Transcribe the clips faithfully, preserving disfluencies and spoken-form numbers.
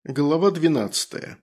Глава двенадцатая.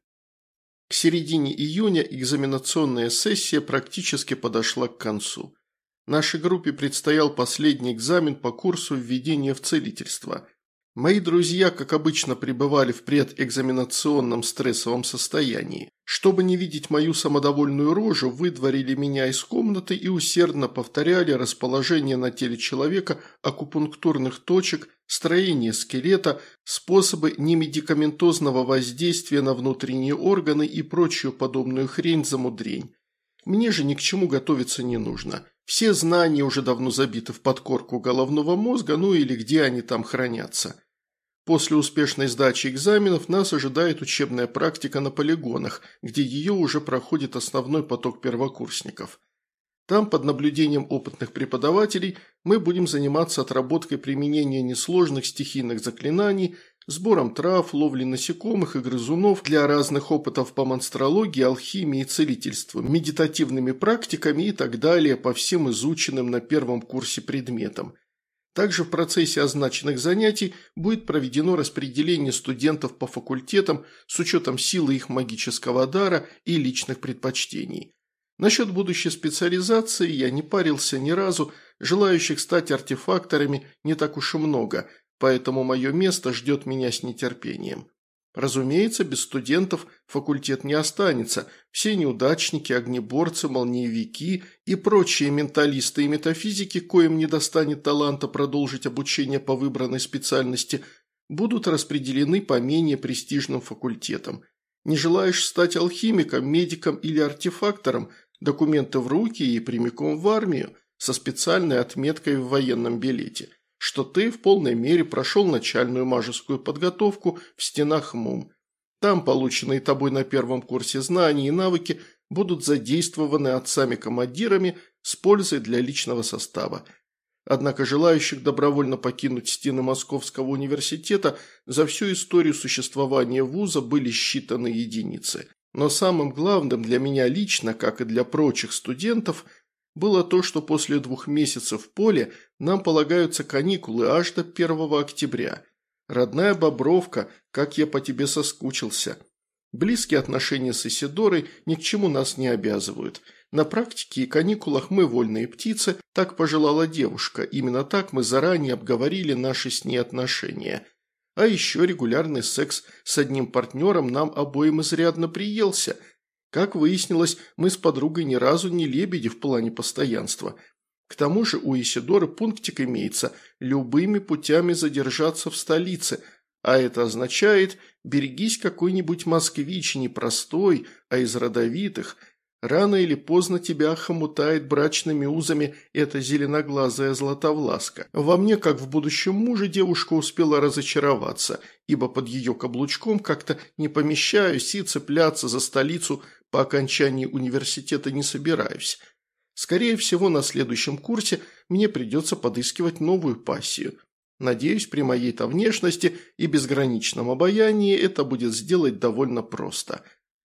К середине июня экзаменационная сессия практически подошла к концу. Нашей группе предстоял последний экзамен по курсу введения в целительство. Мои друзья, как обычно, пребывали в предэкзаменационном стрессовом состоянии. Чтобы не видеть мою самодовольную рожу, выдворили меня из комнаты и усердно повторяли расположение на теле человека акупунктурных точек, строение скелета, способы немедикаментозного воздействия на внутренние органы и прочую подобную хрень-замудрень. Мне же ни к чему готовиться не нужно. Все знания уже давно забиты в подкорку головного мозга, ну или где они там хранятся. После успешной сдачи экзаменов нас ожидает учебная практика на полигонах, где ее уже проходит основной поток первокурсников. Там, под наблюдением опытных преподавателей, мы будем заниматься отработкой применения несложных стихийных заклинаний, сбором трав, ловлей насекомых и грызунов для разных опытов по монстрологии, алхимии и целительству, медитативными практиками и так далее по всем изученным на первом курсе предметам. Также в процессе означенных занятий будет проведено распределение студентов по факультетам с учетом силы их магического дара и личных предпочтений. Насчет будущей специализации я не парился ни разу, желающих стать артефакторами не так уж и много, поэтому мое место ждет меня с нетерпением. Разумеется, без студентов факультет не останется, все неудачники, огнеборцы, молниевики и прочие менталисты и метафизики, коим не достанет таланта продолжить обучение по выбранной специальности, будут распределены по менее престижным факультетам. Не желаешь стать алхимиком, медиком или артефактором – документы в руки и прямиком в армию со специальной отметкой в военном билете, что ты в полной мере прошел начальную мажескую подготовку в стенах МУМ. Там полученные тобой на первом курсе знания и навыки будут задействованы отцами-командирами с пользой для личного состава. Однако желающих добровольно покинуть стены Московского университета за всю историю существования вуза были считаны единицы. Но самым главным для меня лично, как и для прочих студентов, было то, что после двух месяцев в поле нам полагаются каникулы аж до первого октября. Родная Бобровка, как я по тебе соскучился. Близкие отношения с Исидорой ни к чему нас не обязывают. На практике и каникулах мы вольные птицы, так пожелала девушка, именно так мы заранее обговорили наши с ней отношения. А еще регулярный секс с одним партнером нам обоим изрядно приелся. Как выяснилось, мы с подругой ни разу не лебеди в плане постоянства. К тому же у Исидоры пунктик имеется – любыми путями задержаться в столице, а это означает – берегись какой-нибудь москвич, не простой, а из родовитых. Рано или поздно тебя охомутает брачными узами эта зеленоглазая златовласка. Во мне, как в будущем муже, девушка успела разочароваться, ибо под ее каблучком как-то не помещаюсь и цепляться за столицу по окончании университета не собираюсь. Скорее всего, на следующем курсе мне придется подыскивать новую пассию. Надеюсь, при моей-то внешности и безграничном обаянии это будет сделать довольно просто.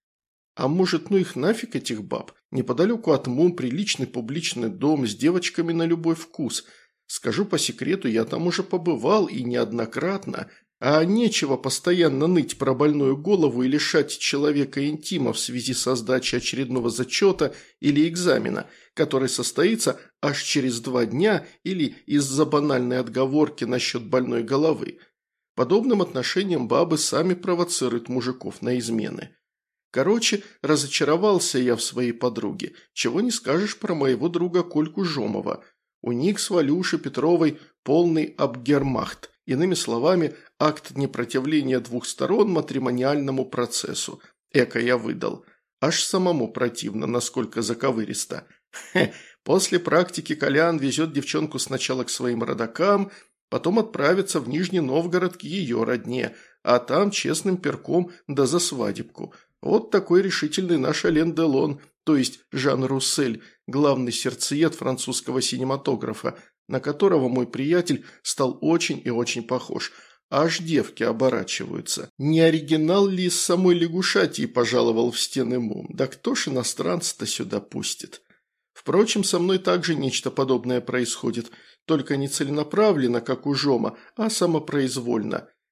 А может, ну их нафиг, этих баб? Неподалеку от МУМ приличный публичный дом с девочками на любой вкус. Скажу по секрету, я там уже побывал и неоднократно. А нечего постоянно ныть про больную голову и лишать человека интима в связи со сдачей очередного зачета или экзамена, который состоится аж через два дня или из-за банальной отговорки насчет больной головы. Подобным отношением бабы сами провоцируют мужиков на измены. Короче, разочаровался я в своей подруге, чего не скажешь про моего друга Кольку Жомова. У них с Валюшей Петровой полный абгермахт, иными словами, акт непротивления двух сторон матримониальному процессу. Эко я выдал. Аж самому противно, насколько заковыристо. Хе, после практики Колян везет девчонку сначала к своим родакам, потом отправится в Нижний Новгород к ее родне, а там честным перком да за свадебку. Вот такой решительный наш Ален Делон, то есть Жан Руссель, главный сердцеед французского синематографа, на которого мой приятель стал очень и очень похож. Аж девки оборачиваются. Не оригинал ли из самой лягушатии пожаловал в стены МУМ? Да кто ж иностранца-то сюда пустит? Впрочем, со мной также нечто подобное происходит, только не целенаправленно, как у Жома, а самопроизвольно.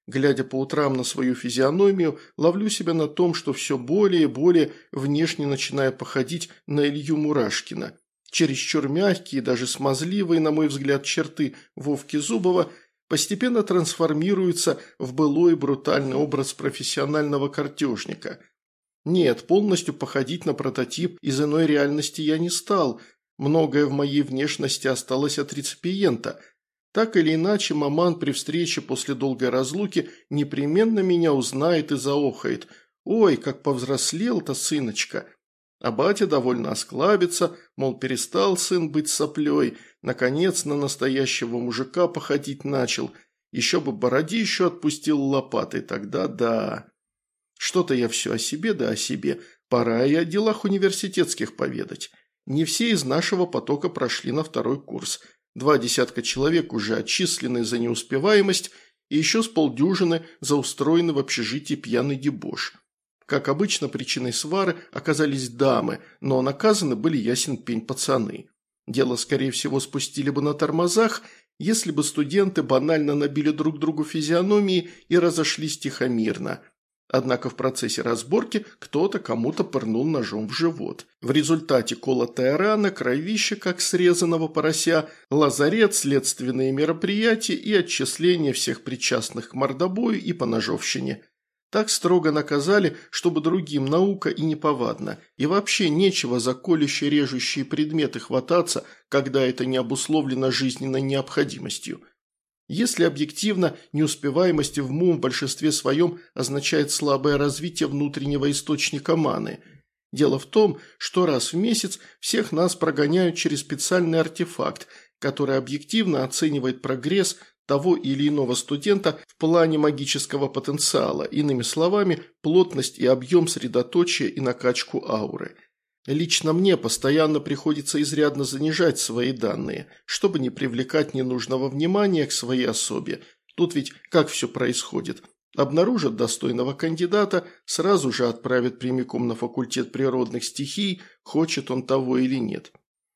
Глядя по утрам на свою физиономию, ловлю себя на том, что все более и более внешне начинаю походить на Илью Мурашкина. Чересчур мягкие, даже смазливые, на мой взгляд, черты Вовки Зубова постепенно трансформируются в былой брутальный образ профессионального картежника. Нет, полностью походить на прототип из иной реальности я не стал. Многое в моей внешности осталось от реципиента. Так или иначе, маман при встрече после долгой разлуки непременно меня узнает и заохает. «Ой, как повзрослел-то, сыночка!» А батя довольно осклабится, мол, перестал сын быть соплей, наконец на настоящего мужика походить начал. Еще бы бородищу отпустил лопатой, тогда да. Что-то я все о себе да о себе, пора и о делах университетских поведать. Не все из нашего потока прошли на второй курс. Два десятка человек уже отчислены за неуспеваемость, и еще с полдюжины за устроенный в общежитии пьяный дебош. Как обычно, причиной свары оказались дамы, но наказаны были ясен пень пацаны. Дело, скорее всего, спустили бы на тормозах, если бы студенты банально набили друг другу физиономии и разошлись тихомирно. Однако в процессе разборки кто-то кому-то пырнул ножом в живот. В результате колотая рана, кровище, как срезанного порося, лазарет, следственные мероприятия и отчисление всех причастных к мордобою и поножовщине. Так строго наказали, чтобы другим наука и неповадно, и вообще нечего за колюще-режущие предметы хвататься, когда это не обусловлено жизненной необходимостью. Если объективно, неуспеваемость в МУМ в большинстве своем означает слабое развитие внутреннего источника маны. Дело в том, что раз в месяц всех нас прогоняют через специальный артефакт, который объективно оценивает прогресс того или иного студента в плане магического потенциала, иными словами, плотность и объем средоточия и накачку ауры. Лично мне постоянно приходится изрядно занижать свои данные, чтобы не привлекать ненужного внимания к своей особе. Тут ведь как все происходит? Обнаружат достойного кандидата, сразу же отправят прямиком на факультет природных стихий, хочет он того или нет.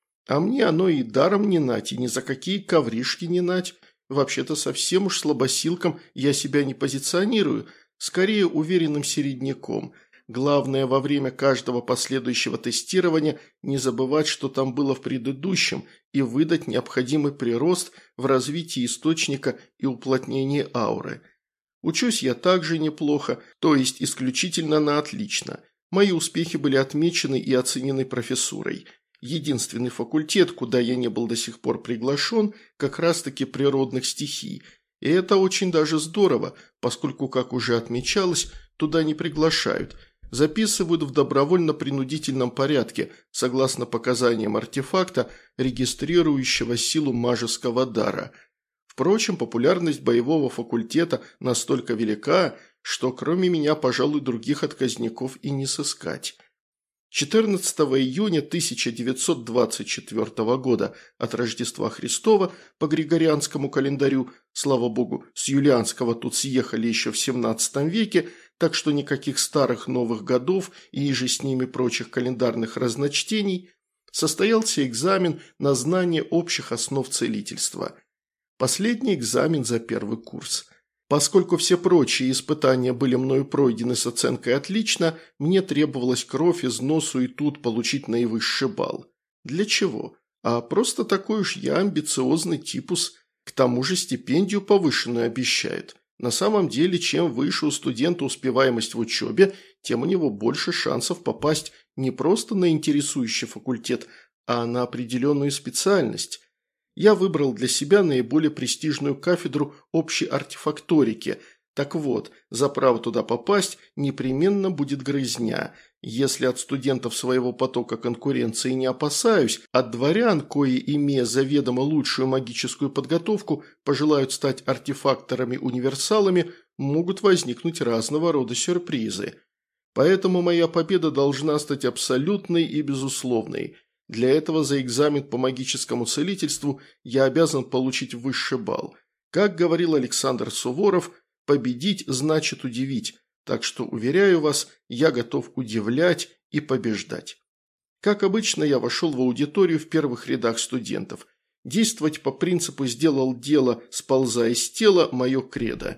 А мне оно и даром не нать, и ни за какие ковришки не нать. Вообще-то совсем уж слабосилком я себя не позиционирую, скорее уверенным середняком. Главное во время каждого последующего тестирования не забывать, что там было в предыдущем, и выдать необходимый прирост в развитии источника и уплотнении ауры. Учусь я также неплохо, то есть исключительно на отлично. Мои успехи были отмечены и оценены профессурой. Единственный факультет, куда я не был до сих пор приглашен, как раз-таки природных стихий. И это очень даже здорово, поскольку, как уже отмечалось, туда не приглашают. Записывают в добровольно-принудительном порядке, согласно показаниям артефакта, регистрирующего силу мажеского дара. Впрочем, популярность боевого факультета настолько велика, что кроме меня, пожалуй, других отказников и не сыскать. четырнадцатого июня тысяча девятьсот двадцать четвёртого года от Рождества Христова по григорианскому календарю, слава богу, с юлианского тут съехали еще в семнадцатом веке, так что никаких старых новых годов и иже с ними прочих календарных разночтений, состоялся экзамен на знание общих основ целительства. Последний экзамен за первый курс. Поскольку все прочие испытания были мною пройдены с оценкой «отлично», мне требовалось кровь из носу и тут получить наивысший балл. Для чего? А просто такой уж я амбициозный типус. К тому же стипендию повышенную обещают. На самом деле, чем выше у студента успеваемость в учебе, тем у него больше шансов попасть не просто на интересующий факультет, а на определенную специальность. Я выбрал для себя наиболее престижную кафедру общей артефакторики. Так вот, за право туда попасть непременно будет грызня. Если от студентов своего потока конкуренции не опасаюсь, от дворян, кои, имея заведомо лучшую магическую подготовку, пожелают стать артефакторами-универсалами, могут возникнуть разного рода сюрпризы. Поэтому моя победа должна стать абсолютной и безусловной. Для этого за экзамен по магическому целительству я обязан получить высший балл. Как говорил Александр Суворов, победить значит удивить, так что, уверяю вас, я готов удивлять и побеждать. Как обычно, я вошел в аудиторию в первых рядах студентов. Действовать по принципу «сделал дело, сползая с тела» – мое кредо.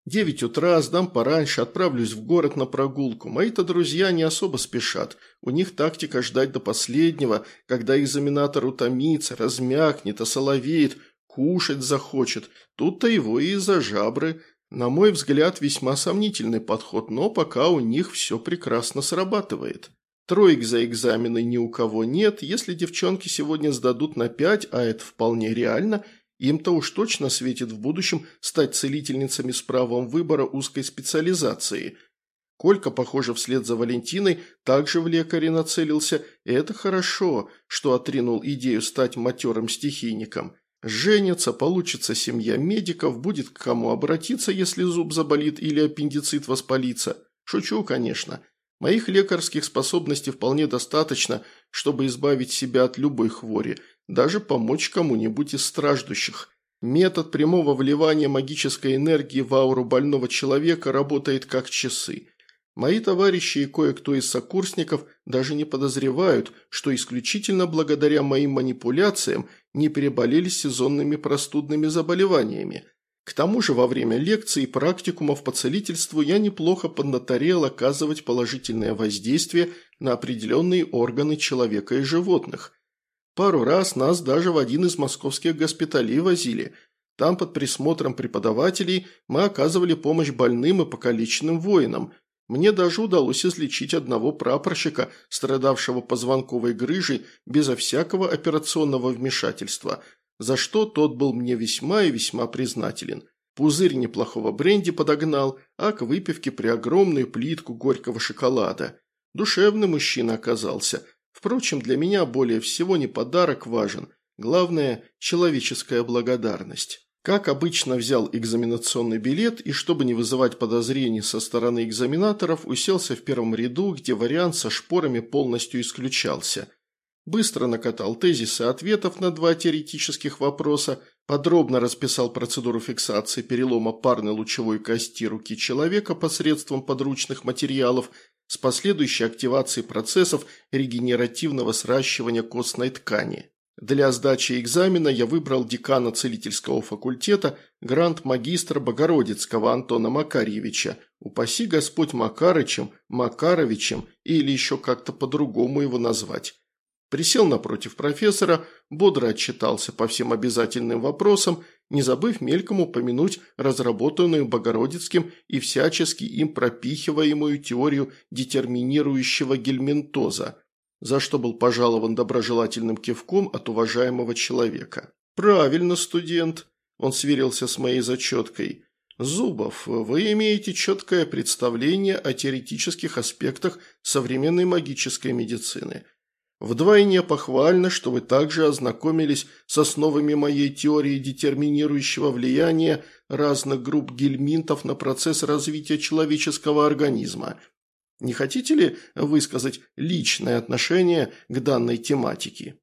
Девять утра, сдам пораньше, отправлюсь в город на прогулку. Мои-то друзья не особо спешат. У них тактика ждать до последнего, когда экзаменатор утомится, размякнет, осоловеет, кушать захочет. Тут-то его и за жабры. На мой взгляд, весьма сомнительный подход, но пока у них все прекрасно срабатывает. Троек за экзамены ни у кого нет. Если девчонки сегодня сдадут на пять, а это вполне реально – им-то уж точно светит в будущем стать целительницами с правом выбора узкой специализации. Колька, похоже, вслед за Валентиной также в лекаре нацелился, и это хорошо, что отринул идею стать матерым стихийником. Женятся, получится семья медиков, будет к кому обратиться, если зуб заболит или аппендицит воспалится. Шучу, конечно. Моих лекарских способностей вполне достаточно, чтобы избавить себя от любой хвори, даже помочь кому-нибудь из страждущих. Метод прямого вливания магической энергии в ауру больного человека работает как часы. Мои товарищи и кое-кто из сокурсников даже не подозревают, что исключительно благодаря моим манипуляциям не переболели сезонными простудными заболеваниями. К тому же во время лекций и практикумов по целительству я неплохо поднаторел оказывать положительное воздействие на определенные органы человека и животных. Пару раз нас даже в один из московских госпиталей возили. Там под присмотром преподавателей мы оказывали помощь больным и покалеченным воинам. Мне даже удалось излечить одного прапорщика, страдавшего позвонковой грыжей, безо всякого операционного вмешательства, за что тот был мне весьма и весьма признателен. Пузырь неплохого бренди подогнал, а к выпивке преогромную плитку горького шоколада. Душевный мужчина оказался. Впрочем, для меня более всего не подарок важен, главное – человеческая благодарность. Как обычно, взял экзаменационный билет и, чтобы не вызывать подозрений со стороны экзаменаторов, уселся в первом ряду, где вариант со шпорами полностью исключался. Быстро накатал тезисы ответов на два теоретических вопроса, подробно расписал процедуру фиксации перелома парной лучевой кости руки человека посредством подручных материалов с последующей активацией процессов регенеративного сращивания костной ткани. Для сдачи экзамена я выбрал декана целительского факультета, гранд-магистра Богородицкого Антона Макарьевича, упаси Господь Макарычем, Макаровичем или еще как-то по-другому его назвать. Присел напротив профессора, бодро отчитался по всем обязательным вопросам, не забыв мельком упомянуть разработанную Богородицким и всячески им пропихиваемую теорию детерминирующего гельминтоза, за что был пожалован доброжелательным кивком от уважаемого человека. «Правильно, студент», – он сверился с моей зачеткой. «Зубов, вы имеете четкое представление о теоретических аспектах современной магической медицины. Вдвойне похвально, что вы также ознакомились с основами моей теории детерминирующего влияния разных групп гельминтов на процесс развития человеческого организма. Не хотите ли высказать личное отношение к данной тематике?»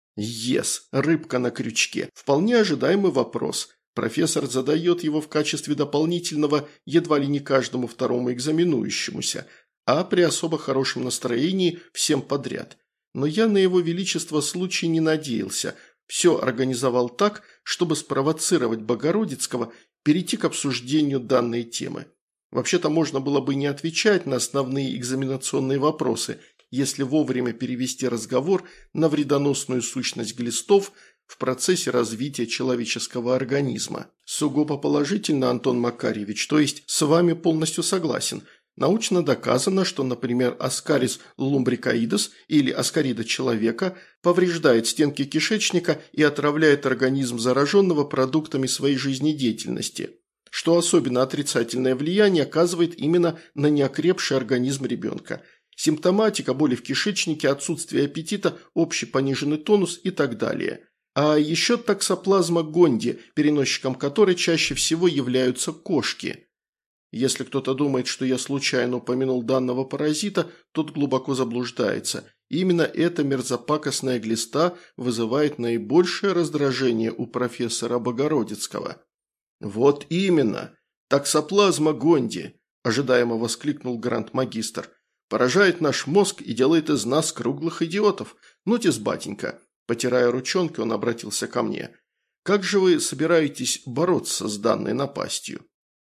«Ес, рыбка на крючке. Вполне ожидаемый вопрос. Профессор задает его в качестве дополнительного едва ли не каждому второму экзаменующемуся, а при особо хорошем настроении всем подряд. Но я на его величество случай не надеялся. Все организовал так, чтобы спровоцировать Богородицкого перейти к обсуждению данной темы. Вообще-то можно было бы не отвечать на основные экзаменационные вопросы, если вовремя перевести разговор на вредоносную сущность глистов в процессе развития человеческого организма. Сугубо положительно, Антон Макарьевич, то есть с вами полностью согласен. Научно доказано, что, например, аскарис лумбрикоидес или аскарида человека повреждает стенки кишечника и отравляет организм зараженного продуктами своей жизнедеятельности, что особенно отрицательное влияние оказывает именно на неокрепший организм ребенка. Симптоматика, боли в кишечнике, отсутствие аппетита, общий пониженный тонус и так далее. А еще токсоплазма гонди, переносчиком которой чаще всего являются кошки. Если кто-то думает, что я случайно упомянул данного паразита, тот глубоко заблуждается. Именно эта мерзопакостная глиста вызывает наибольшее раздражение у профессора Богородицкого. «Вот именно! Токсоплазма гонди!» – ожидаемо воскликнул гранд-магистр. «Поражает наш мозг и делает из нас круглых идиотов. Ну-тис, батенька!» Потирая ручонки, он обратился ко мне. «Как же вы собираетесь бороться с данной напастью?»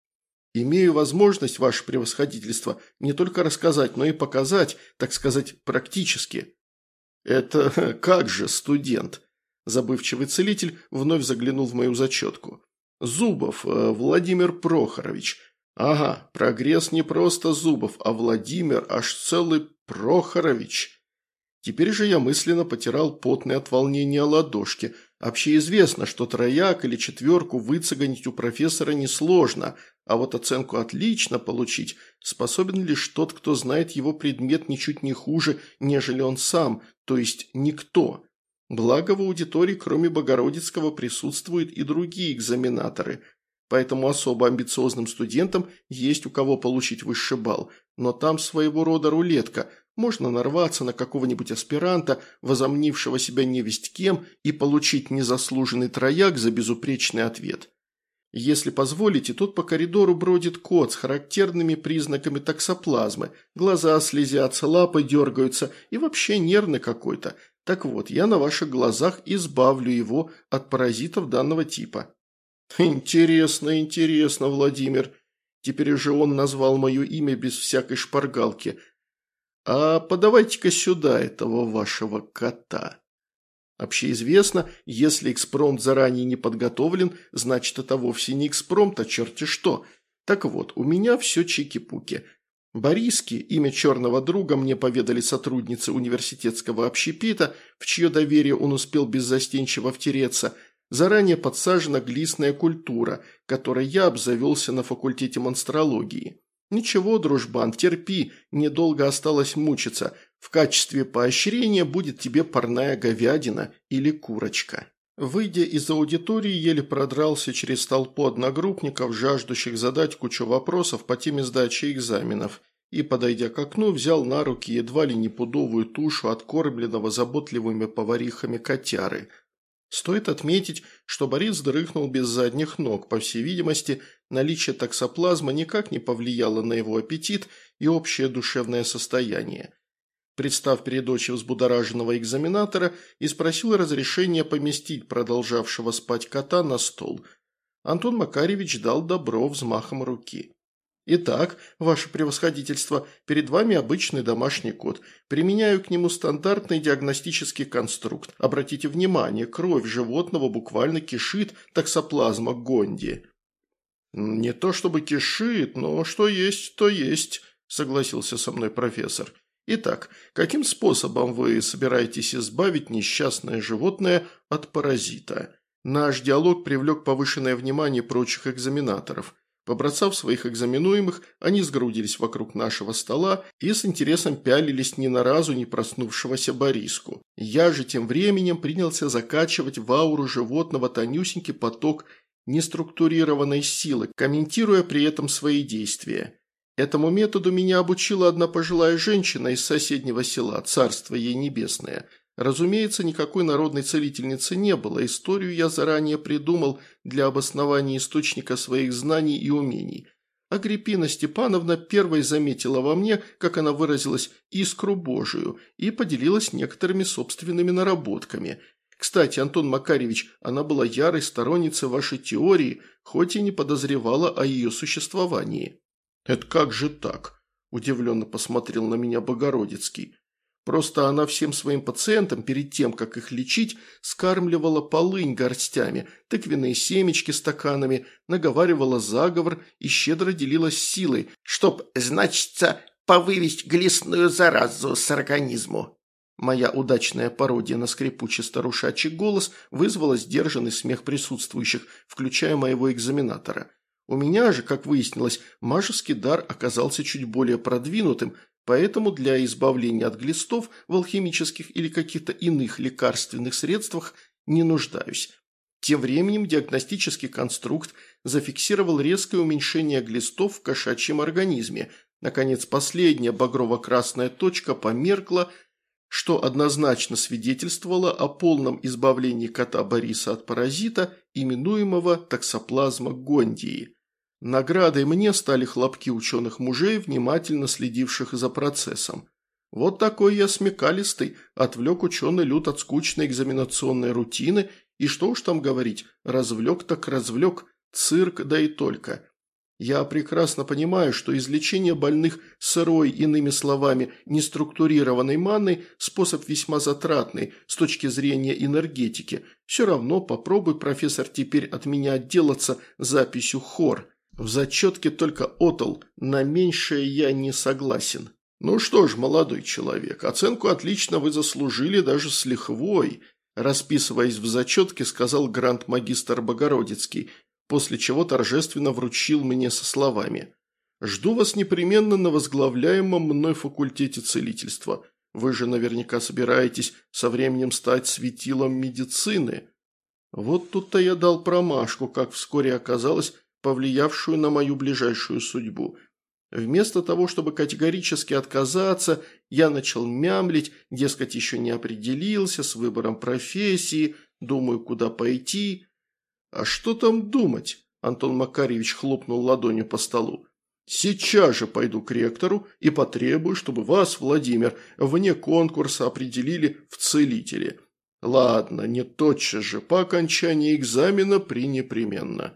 Имею возможность, ваше превосходительство, не только рассказать, но и показать, так сказать, практически». «Это как же, студент?» Забывчивый целитель вновь заглянул в мою зачетку. «Зубов э, Владимир Прохорович. Ага, прогресс не просто Зубов, а Владимир аж целый Прохорович». Теперь же я мысленно потирал потные от волнения ладошки. Общеизвестно, что трояк или четверку выцегонить у профессора несложно, а вот оценку «отлично» получить способен лишь тот, кто знает его предмет ничуть не хуже, нежели он сам, то есть никто. Благо в аудитории, кроме Богородицкого, присутствуют и другие экзаменаторы, поэтому особо амбициозным студентам есть у кого получить высший балл, но там своего рода рулетка – можно нарваться на какого-нибудь аспиранта, возомнившего себя невесть кем, и получить незаслуженный трояк за безупречный ответ. Если позволите, тут по коридору бродит кот с характерными признаками токсоплазмы. Глаза слезятся, лапы дергаются и вообще нервный какой-то. Так вот, я на ваших глазах избавлю его от паразитов данного типа». «Интересно, интересно, Владимир». Теперь уже он назвал мое имя без всякой шпаргалки. «А подавайте-ка сюда этого вашего кота». Общеизвестно, если экспромт заранее не подготовлен, значит это вовсе не экспромт, а черти что. Так вот, у меня все чики-пуки. Бориски, имя черного друга, мне поведали сотрудницы университетского общепита, в чье доверие он успел беззастенчиво втереться, заранее подсажена глистная культура, которой я обзавелся на факультете монстрологии. «Ничего, дружбан, терпи, недолго осталось мучиться. В качестве поощрения будет тебе парная говядина или курочка». Выйдя из аудитории, еле продрался через толпу одногруппников, жаждущих задать кучу вопросов по теме сдачи экзаменов, и, подойдя к окну, взял на руки едва ли не пудовую тушу откормленного заботливыми поварихами котяры. Стоит отметить, что Борис дрыхнул без задних ног. По всей видимости, наличие токсоплазмы никак не повлияло на его аппетит и общее душевное состояние. Представ перед очи взбудораженного экзаменатора, и спросил разрешения поместить продолжавшего спать кота на стол. Антон Макаревич дал добро взмахом руки. «Итак, ваше превосходительство, перед вами обычный домашний кот. Применяю к нему стандартный диагностический конструкт. Обратите внимание, кровь животного буквально кишит токсоплазма гонди». «Не то чтобы кишит, но что есть, то есть», – согласился со мной профессор. «Итак, каким способом вы собираетесь избавить несчастное животное от паразита?» Наш диалог привлек повышенное внимание прочих экзаменаторов. Побросав своих экзаменуемых, они сгрудились вокруг нашего стола и с интересом пялились ни на разу не проснувшегося Бориску. Я же тем временем принялся закачивать в ауру животного тонюсенький поток неструктурированной силы, комментируя при этом свои действия. Этому методу меня обучила одна пожилая женщина из соседнего села, царство ей небесное. Разумеется, никакой народной целительницы не было, историю я заранее придумал для обоснования источника своих знаний и умений. Агриппина Степановна первой заметила во мне, как она выразилась, искру Божию и поделилась некоторыми собственными наработками. Кстати, Антон Макаревич, она была ярой сторонницей вашей теории, хоть и не подозревала о ее существовании. «Это как же так?» – удивленно посмотрел на меня Богородицкий. «Просто она всем своим пациентам перед тем, как их лечить, скармливала полынь горстями, тыквенные семечки стаканами, наговаривала заговор и щедро делилась силой, чтоб, значится, повывести глистную заразу с организму». Моя удачная пародия на скрипучий старушачий голос вызвала сдержанный смех присутствующих, включая моего экзаменатора. У меня же, как выяснилось, мажеский дар оказался чуть более продвинутым, поэтому для избавления от глистов в алхимических или каких-то иных лекарственных средствах не нуждаюсь. Тем временем диагностический конструкт зафиксировал резкое уменьшение глистов в кошачьем организме. Наконец, последняя багрово-красная точка померкла, что однозначно свидетельствовало о полном избавлении кота Бориса от паразита, именуемого токсоплазма гондии. Наградой мне стали хлопки ученых мужей, внимательно следивших за процессом. Вот такой я смекалистый, отвлек ученый люд от скучной экзаменационной рутины, и что уж там говорить, развлек так развлек, цирк да и только. Я прекрасно понимаю, что излечение больных сырой, иными словами, неструктурированной манной – способ весьма затратный с точки зрения энергетики. Все равно попробуй, профессор, теперь от меня отделаться записью хор. В зачетке только отл, на меньшее я не согласен. Ну что ж, молодой человек, оценку отлично вы заслужили даже с лихвой, расписываясь в зачетке, сказал гранд-магистр Богородицкий, после чего торжественно вручил мне со словами: «Жду вас непременно на возглавляемом мной факультете целительства. Вы же наверняка собираетесь со временем стать светилом медицины». Вот тут-то я дал промашку, как вскоре оказалось, повлиявшую на мою ближайшую судьбу. Вместо того, чтобы категорически отказаться, я начал мямлить, дескать, еще не определился с выбором профессии, думаю, куда пойти. «А что там думать?» – Антон Макарьевич хлопнул ладонью по столу. «Сейчас же пойду к ректору и потребую, чтобы вас, Владимир, вне конкурса определили в целители. Ладно, не тотчас же, по окончании экзамена пренепременно».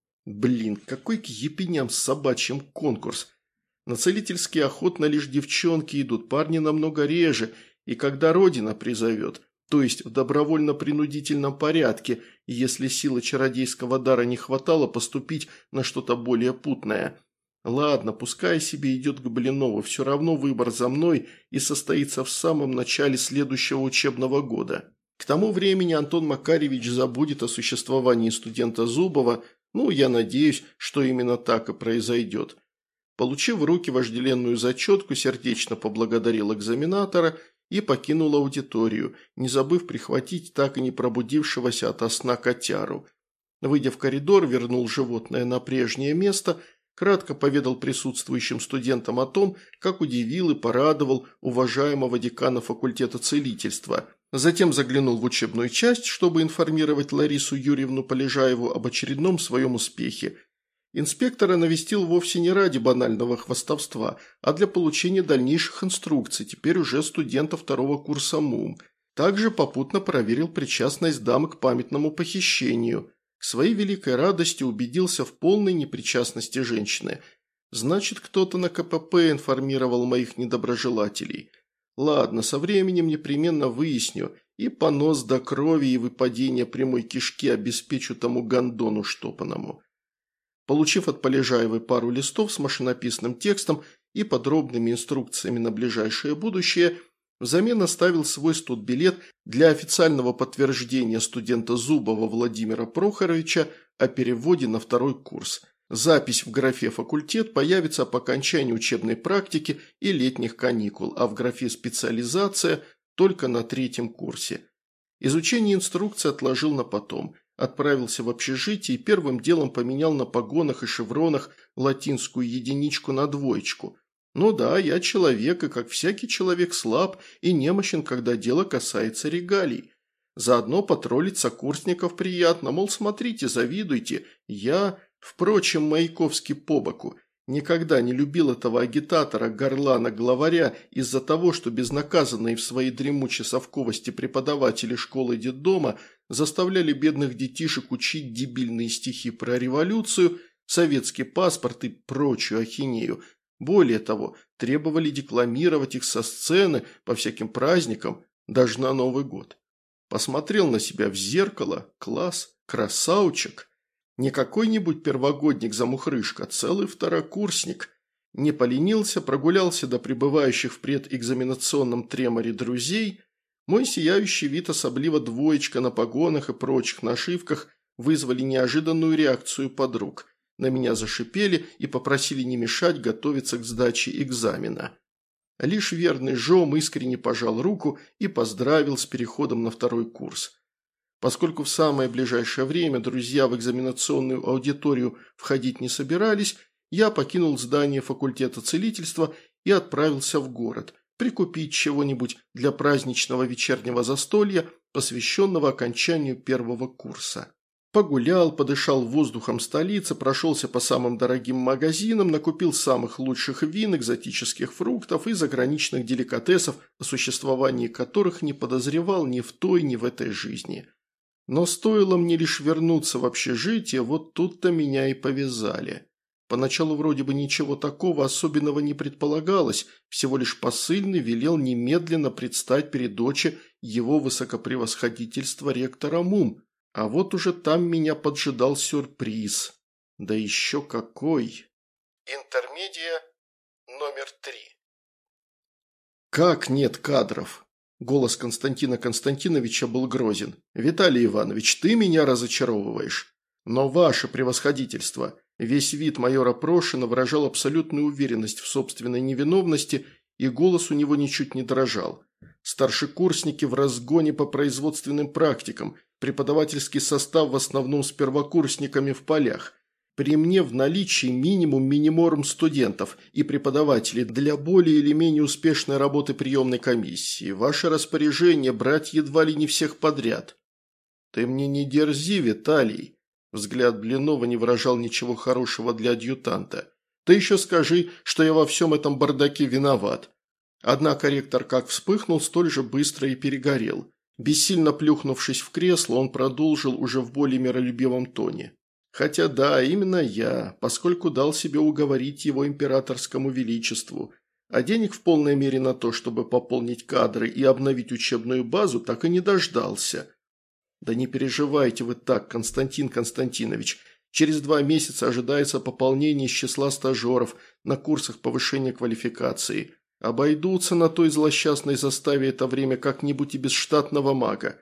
Блин, какой к епеням собачьим конкурс. На целительские охотно лишь девчонки идут, парни намного реже, и когда Родина призовет, то есть в добровольно-принудительном порядке, если силы чародейского дара не хватало поступить на что-то более путное. Ладно, пускай себе идет к Блинову, все равно выбор за мной и состоится в самом начале следующего учебного года. К тому времени Антон Макарьевич забудет о существовании студента Зубова, ну, я надеюсь, что именно так и произойдет. Получив в руки вожделенную зачетку, сердечно поблагодарил экзаменатора и покинул аудиторию, не забыв прихватить так и не пробудившегося ото сна котяру. Выйдя в коридор, вернул животное на прежнее место, кратко поведал присутствующим студентам о том, как удивил и порадовал уважаемого декана факультета целительства. Затем заглянул в учебную часть, чтобы информировать Ларису Юрьевну Полежаеву об очередном своем успехе. Инспектора навестил вовсе не ради банального хвастовства, а для получения дальнейших инструкций, теперь уже студента второго курса МУМ. Также попутно проверил причастность дамы к памятному похищению. К своей великой радости убедился в полной непричастности женщины. Значит, кто-то на ка пэ пэ информировал моих недоброжелателей. Ладно, со временем непременно выясню, и понос до крови и выпадения прямой кишки обеспечу тому гондону штопаному. Получив от Полежаевой пару листов с машинописным текстом и подробными инструкциями на ближайшее будущее, взамен оставил свой студбилет для официального подтверждения студента Зубова Владимира Прохоровича о переводе на второй курс. Запись в графе «факультет» появится по окончании учебной практики и летних каникул, а в графе «специализация» только на третьем курсе. Изучение инструкции отложил на потом. Отправился в общежитие и первым делом поменял на погонах и шевронах латинскую единичку на двоечку. Ну да, я человек, и как всякий человек слаб и немощен, когда дело касается регалий. Заодно потроллить сокурсников приятно, мол, смотрите, завидуйте, я, впрочем, Маяковский по боку. Никогда не любил этого агитатора, горлана-главаря из-за того, что безнаказанные в своей дремучей совковости преподаватели школы детдома заставляли бедных детишек учить дебильные стихи про революцию, советский паспорт и прочую ахинею. Более того, требовали декламировать их со сцены по всяким праздникам, даже на Новый год. Посмотрел на себя в зеркало, класс, красавчик. Не какой-нибудь первогодник-замухрышка, целый второкурсник. Не поленился, прогулялся до пребывающих в предэкзаменационном треморе друзей. Мой сияющий вид, особливо двоечка на погонах и прочих нашивках, вызвали неожиданную реакцию подруг. На меня зашипели и попросили не мешать готовиться к сдаче экзамена. Лишь верный Жом искренне пожал руку и поздравил с переходом на второй курс. Поскольку в самое ближайшее время друзья в экзаменационную аудиторию входить не собирались, я покинул здание факультета целительства и отправился в город, прикупить чего-нибудь для праздничного вечернего застолья, посвященного окончанию первого курса. Погулял, подышал воздухом столицы, прошелся по самым дорогим магазинам, накупил самых лучших вин, экзотических фруктов и заграничных деликатесов, о существовании которых не подозревал ни в той, ни в этой жизни. Но стоило мне лишь вернуться в общежитие, вот тут-то меня и повязали. Поначалу вроде бы ничего такого особенного не предполагалось, всего лишь посыльный велел немедленно предстать перед очи его высокопревосходительства ректора МУМ. А вот уже там меня поджидал сюрприз. Да еще какой! Интермедия номер три. «Как нет кадров?» Голос Константина Константиновича был грозен. «Виталий Иванович, ты меня разочаровываешь. Но ваше превосходительство». Весь вид майора Прошина выражал абсолютную уверенность в собственной невиновности, и голос у него ничуть не дрожал. Старшекурсники в разгоне по производственным практикам, преподавательский состав в основном с первокурсниками в полях. При мне в наличии минимум миниморум студентов и преподавателей для более или менее успешной работы приемной комиссии. Ваше распоряжение брать едва ли не всех подряд». «Ты мне не дерзи, Виталий». Взгляд Блинова не выражал ничего хорошего для адъютанта. «Ты еще скажи, что я во всем этом бардаке виноват». Однако ректор как вспыхнул, столь же быстро и перегорел. Бессильно плюхнувшись в кресло, он продолжил уже в более миролюбивом тоне. «Хотя да, именно я, поскольку дал себе уговорить его императорскому величеству, а денег в полной мере на то, чтобы пополнить кадры и обновить учебную базу, так и не дождался». «Да не переживайте вы так, Константин Константинович. Через два месяца ожидается пополнение из числа стажеров на курсах повышения квалификации. Обойдутся на той злосчастной заставе это время как-нибудь и без штатного мага».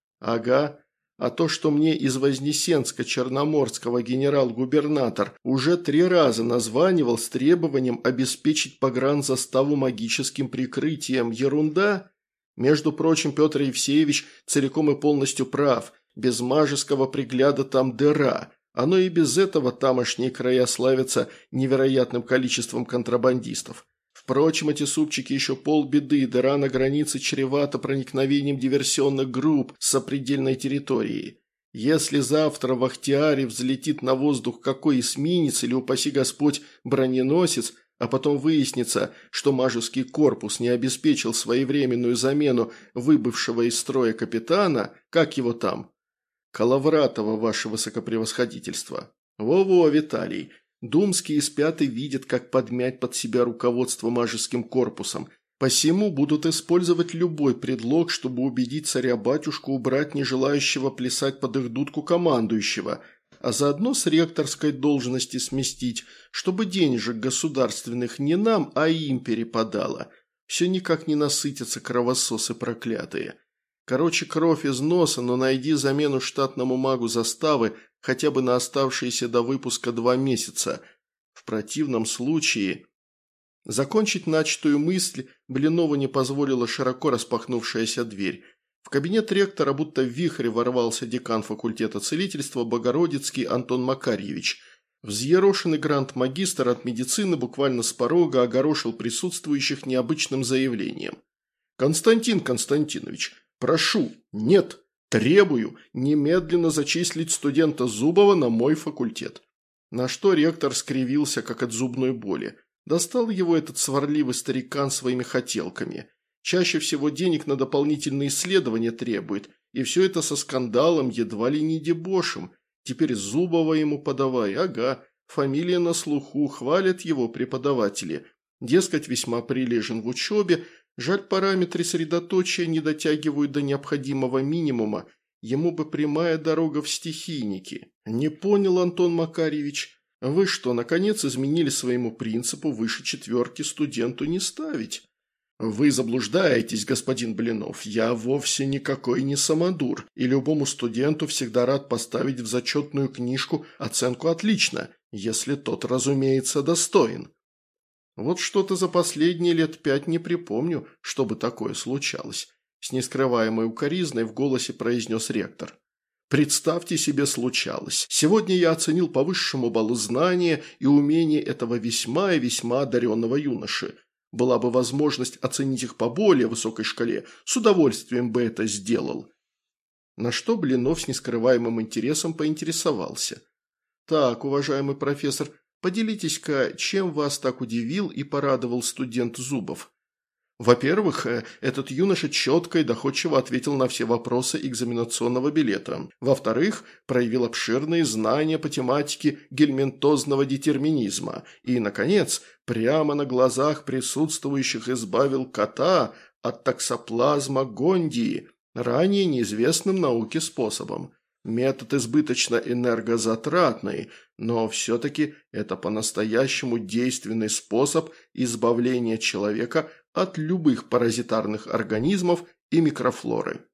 «Ага. А то, что мне из Вознесенска-Черноморского генерал-губернатор уже три раза названивал с требованием обеспечить погранзаставу магическим прикрытием, ерунда?» Между прочим, Петр Евсеевич целиком и полностью прав. Без мажеского пригляда там дыра. Оно и без этого тамошние края славятся невероятным количеством контрабандистов. Впрочем, эти супчики еще полбеды, дыра на границе чревата проникновением диверсионных групп с сопредельной территории. Если завтра в Ахтиаре взлетит на воздух какой эсминец или, упаси Господь, броненосец, а потом выяснится, что мажеский корпус не обеспечил своевременную замену выбывшего из строя капитана, как его там? Коловратова, ваше высокопревосходительство. Во-во, Виталий. Думские спят и видят, как подмять под себя руководство мажеским корпусом. Посему будут использовать любой предлог, чтобы убедить царя-батюшку убрать нежелающего плясать под их дудку командующего, а заодно с ректорской должности сместить, чтобы денежек государственных не нам, а им перепадало. Все никак не насытятся кровососы проклятые. Короче, кровь из носа, но найди замену штатному магу заставы хотя бы на оставшиеся до выпуска два месяца. В противном случае... Закончить начатую мысль Блинову не позволила широко распахнувшаяся дверь. В кабинет ректора будто в вихре ворвался декан факультета целительства Богородицкий Антон Макарьевич. Взъерошенный грант-магистр от медицины буквально с порога огорошил присутствующих необычным заявлением. «Константин Константинович, прошу, нет, требую немедленно зачислить студента Зубова на мой факультет». На что ректор скривился, как от зубной боли. Достал его этот сварливый старикан своими хотелками. Чаще всего денег на дополнительные исследования требует, и все это со скандалом, едва ли не дебошем. Теперь Зубова ему подавай, ага, фамилия на слуху, хвалят его преподаватели. Дескать, весьма прилежен в учебе, жаль, параметры средоточия не дотягивают до необходимого минимума, ему бы прямая дорога в стихийники. Не понял, Антон Макарьевич, вы что, наконец изменили своему принципу выше четверки студенту не ставить? «Вы заблуждаетесь, господин Блинов, я вовсе никакой не самодур, и любому студенту всегда рад поставить в зачетную книжку оценку «отлично», если тот, разумеется, достоин». Вот что-то за последние лет пять не припомню, чтобы такое случалось. С нескрываемой укоризной в голосе произнес ректор. Представьте себе, случалось. Сегодня я оценил по высшему баллу знания и умения этого весьма и весьма одаренного юноши. Была бы возможность оценить их по более высокой шкале, с удовольствием бы это сделал. На что Блинов с нескрываемым интересом поинтересовался. Так, уважаемый профессор, поделитесь-ка, чем вас так удивил и порадовал студент Зубов? Во-первых, э, этот юноша четко и доходчиво ответил на все вопросы экзаменационного билета. Во-вторых, проявил обширные знания по тематике гельминтозного детерминизма. И, наконец, прямо на глазах присутствующих избавил кота от токсоплазма гондии, ранее неизвестным науке способом. Метод избыточно энергозатратный, но все-таки это по-настоящему действенный способ избавления человека от любых паразитарных организмов и микрофлоры.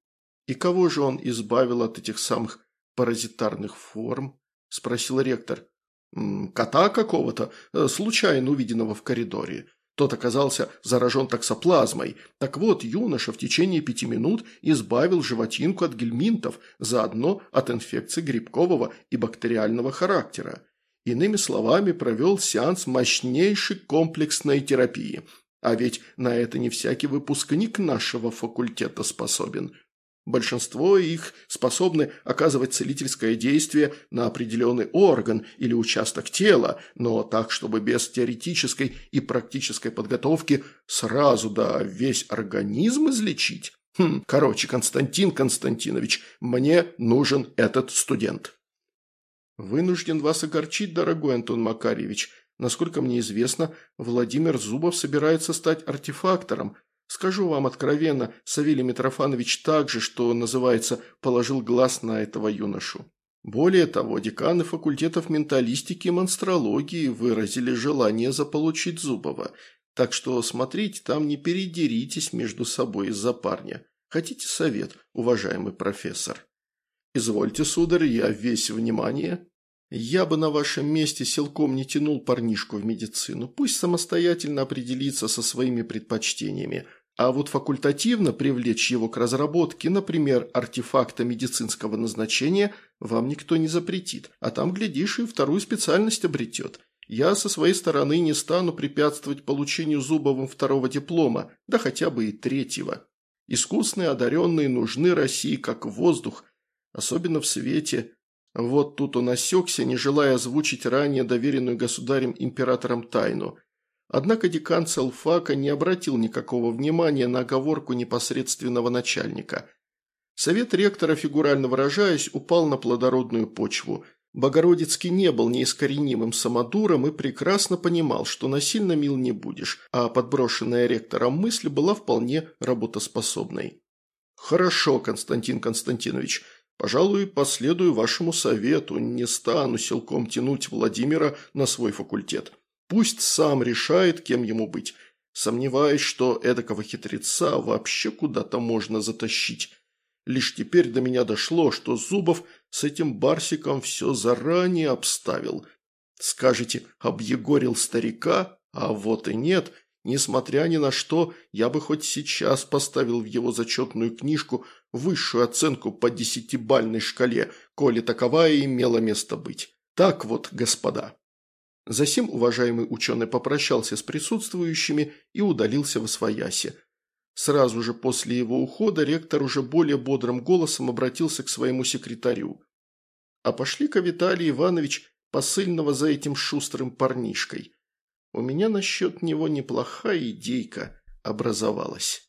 «И кого же он избавил от этих самых паразитарных форм?» – спросил ректор. «М, «Кота какого-то, случайно увиденного в коридоре. Тот оказался заражен токсоплазмой. Так вот, юноша в течение пяти минут избавил животинку от гельминтов, заодно от инфекций грибкового и бактериального характера. Иными словами, провел сеанс мощнейшей комплексной терапии. А ведь на это не всякий выпускник нашего факультета способен. Большинство их способны оказывать целительское действие на определенный орган или участок тела, но так, чтобы без теоретической и практической подготовки сразу да весь организм излечить. Хм, короче, Константин Константинович, мне нужен этот студент». «Вынужден вас огорчить, дорогой Антон Макарьевич. Насколько мне известно, Владимир Зубов собирается стать артефактором. Скажу вам откровенно, Савелий Митрофанович также, что называется, положил глаз на этого юношу. Более того, деканы факультетов менталистики и монстрологии выразили желание заполучить Зубова. Так что, смотрите, там не передеритесь между собой из-за парня. Хотите совет, уважаемый профессор?» «Извольте, сударь, я весь внимание». «Я бы на вашем месте силком не тянул парнишку в медицину. Пусть самостоятельно определится со своими предпочтениями. А вот факультативно привлечь его к разработке, например, артефакта медицинского назначения, вам никто не запретит. А там, глядишь, и вторую специальность обретет. Я со своей стороны не стану препятствовать получению Зубовым второго диплома, да хотя бы и третьего. Искусные одаренные нужны России как воздух, особенно в свете». Вот тут он осекся, не желая озвучить ранее доверенную государем-императором тайну. Однако декан Целфака не обратил никакого внимания на оговорку непосредственного начальника. Совет ректора, фигурально выражаясь, упал на плодородную почву. Богородицкий не был неискоренимым самодуром и прекрасно понимал, что насильно мил не будешь, а подброшенная ректором мысль была вполне работоспособной. «Хорошо, Константин Константинович. Пожалуй, последую вашему совету, не стану силком тянуть Владимира на свой факультет. Пусть сам решает, кем ему быть. Сомневаюсь, что эдакого хитреца вообще куда-то можно затащить. Лишь теперь до меня дошло, что Зубов с этим Барсиком все заранее обставил. Скажете, объегорил старика? А вот и нет. Несмотря ни на что, я бы хоть сейчас поставил в его зачетную книжку высшую оценку по десятибалльной шкале, коли таковая имела место быть. Так вот, господа». Засим уважаемый ученый попрощался с присутствующими и удалился восвояси. Сразу же после его ухода ректор уже более бодрым голосом обратился к своему секретарю. «А пошли-ка, Виталий Иванович, посыльного за этим шустрым парнишкой. У меня насчет него неплохая идейка образовалась».